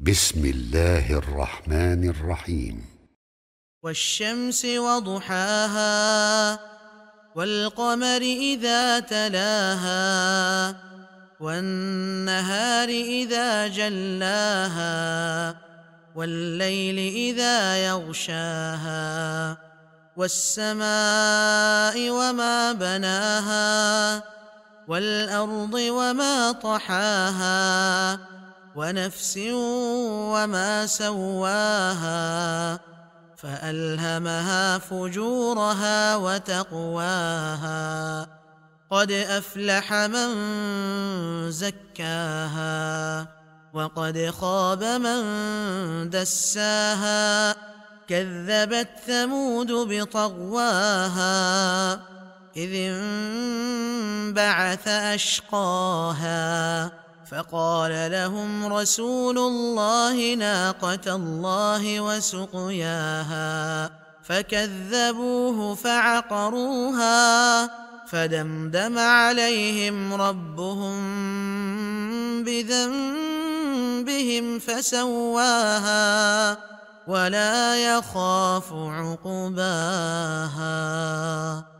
بسم الله الرحمن الرحيم. والشمس وضحاها والقمر إذا تلاها والنهار إذا جلاها والليل إذا يغشاها والسماء وما بناها والأرض وما طحاها ونفس وما سواها فألهمها فجورها وتقواها قد أفلح من زكاها وقد خاب من دساها كذبت ثمود بطغواها إذ انبعث أشقاها فقال لهم رسول الله ناقة الله وسقياها فكذبوه فعقروها فدمدم عليهم ربهم بذنبهم فسواها ولا يخاف عقباها.